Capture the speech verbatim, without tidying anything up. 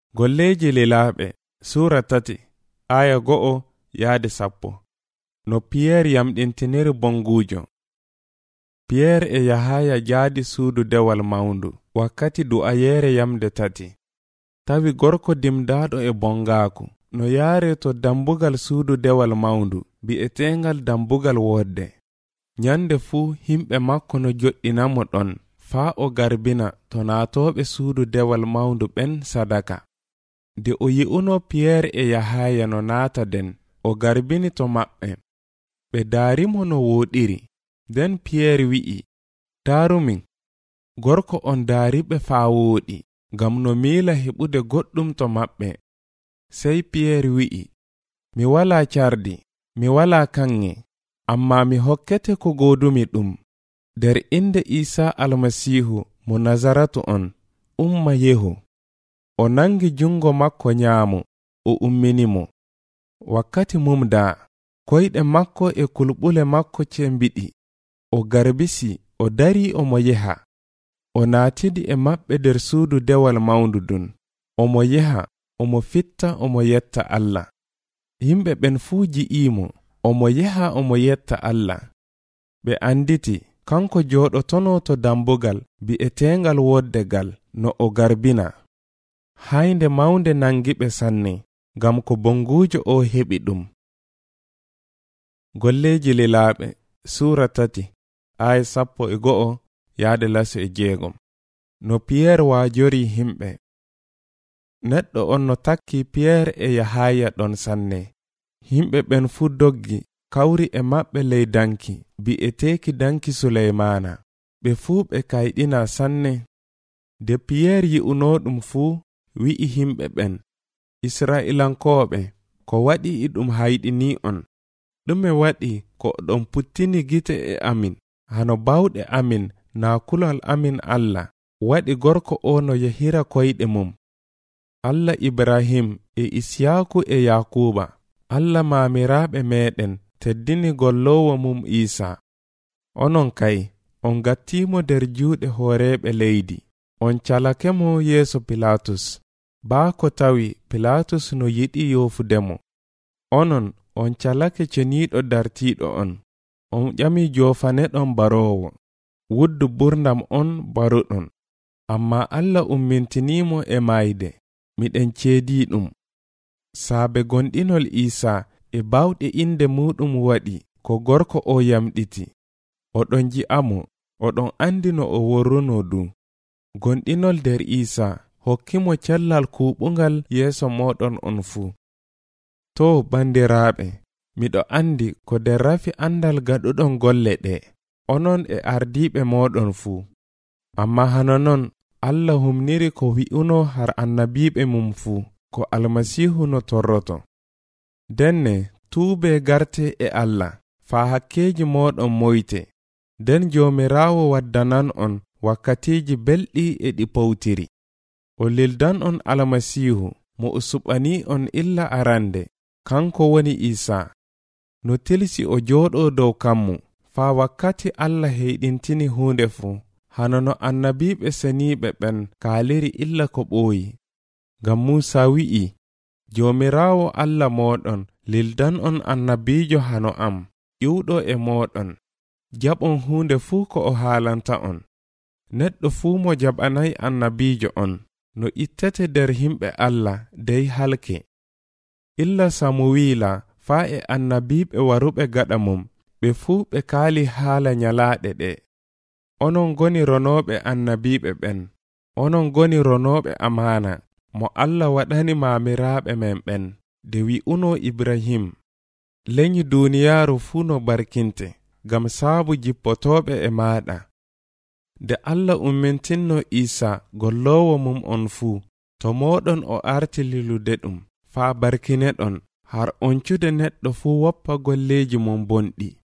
Golleji lilaaɓe Sura tati aya go'o yaade sappo. No Piyeer yamɗintiniri bonguujo. Piyeer e Yahaya jaadi suudu dewal mawndu wakkati du'ayeere yamde tati. Tawi gorko dimdaaɗo e bongaaku no yaare to dambugal suudu dewal mawndu bi'eteengal dambugal woodde. Nyande fuu himɓe makko no joɗɗinamo ɗon faa o garbina to naatooɓe suudu dewal mawndu ɓen sadaka. De o yi'uno Piyeer e Yahaya no naata den, o garbini to maɓɓe. Ɓe daarimo no wooɗiri. Den Piyeer wi'i, "Daarumin, gorko on daariɓe faa wooɗi, ngam no miila heɓude goɗɗum to maɓɓe." Sey Piyeer wi'i, "Mi walaa cardi, mi walaa kanŋe, amma mi hokkete ko goodumi ɗum. Der inde Iisaa Almasiihu mo Nazaratu on, umma yehu." O nangi jungo makko nyaamo, o umminimo. Wakkati mumdaa, koyɗe makko e kulɓule makko cembiɗi. O garbisi, o darii omo yeha. O naatidi e maɓɓe der suudu dewal mawndu dun. Omo yeha, omo fitta, omo yetta Allah. Yimɓe ɓen fuu ji'iimo, omo yeha, omo yetta Allah. Ɓe anditi kanko jooɗotono to dambugal bi'eteengal wooddegal no o garbina. Haynde mawnde nangiɓe sanne, ngam ko bonguujo o heɓi ɗum. Golleji lilaaɓe Sura tati aya sappo e go'o yaade laso e jeegom. No Piyeer waajori himɓe. Neɗɗo on no takki Piyeer e Yahaya ɗon sanne. Himɓe ɓen fuu doggi kawri e maɓɓe ley danki bi'eteeki danki Suleymaana. Ɓe fuu ɓe kayɗina sanne. De Piyeer yi'uno ɗum fuu, wi'i himɓe ɓen, "Isra'ilankooɓe, ko waɗi e ɗum hayɗini on? Ɗume waɗi ko ɗon puttini gite e amin, hano bawɗe amin naa kulal amin Allah waɗi gorko o no yahira koyɗe mum? Allah Ibrahim e Isiyaaku e Yakuba, Allah maamiraaɓe meɗen teddini gollowo mum Iisaa. Onon kay, on gattimo der juuɗe hooreeɓe leydi. On calake mo yeeso Pilatus, baa ko tawi Pilatus no yiɗi yoofudemo. Onon, on calake ceniiɗo dartiiɗo on. On ƴami joofaneɗon baroowo, wuddu burdam on baruɗon. Amma Allah ummintinimo e mayde, miɗen ceedii ɗum. Saabe gonɗinol Iisaa e bawɗe inde muɗum waɗi ko gorko o yamɗiti. Oɗon ji'amo, oɗon andi no o worruno du. Gonɗinol der Iisaa hokkimo cellal kuuɓungal yeeso moɗon on fuu. To bandiraaɓe, miɗo andi ko der rafi andal gaɗuɗon golle ɗe, onon e ardiiɓe moɗon fuu. Amma hano non Allah humniri ko wi'uno har annabiiɓe mum fuu, ko Almasiihu no torroto. Denne tuube garte e Allah, faa hakkeeji moɗon moyte. Den Joomiraawo waddanan on wakkatiiji belɗi e ɗi powtiri. O lildan on Almasiihu mo o suɓanii on illa arande, kanko woni Iisaa. No tilsi o jooɗo dow kammu, faa wakkati Allah heyɗintini huunde fuu, hano no annabiiɓe seniiɓe ɓen kaaliri illa ko ɓooyi. Ngam Muusaa wi'i, "Joomiraawo Allah mooɗon lildan on annabiijo hano am, ƴiwɗo e mooɗon. Jaɓon huunde fuu ko o haalanta on." Neɗɗo fuu mo jaɓanay annabiijo on, no ittete der himɓe Allah dey halke. Illa Samuwiila faa e annabiiɓe waruɓe gaɗa mum, ɓe fuu ɓe kaali haala nyalaaɗe ɗe. Onon goni ronooɓe annabiiɓe ɓen, onon goni ronooɓe amaana, mo Allah waɗani maamiraaɓe men ɓen, de wi'uno Ibrahim. Lenyi duuniyaaru fuu no barkinte, ngam saabu jippotooɓe e maaɗa. De Allah ummintinno Iisaa gollowo mum on fuu, to moɗon o arti lilude ɗum, faa barkineɗon, har on cude neɗɗo fuu woppa golleeji mum bonɗi.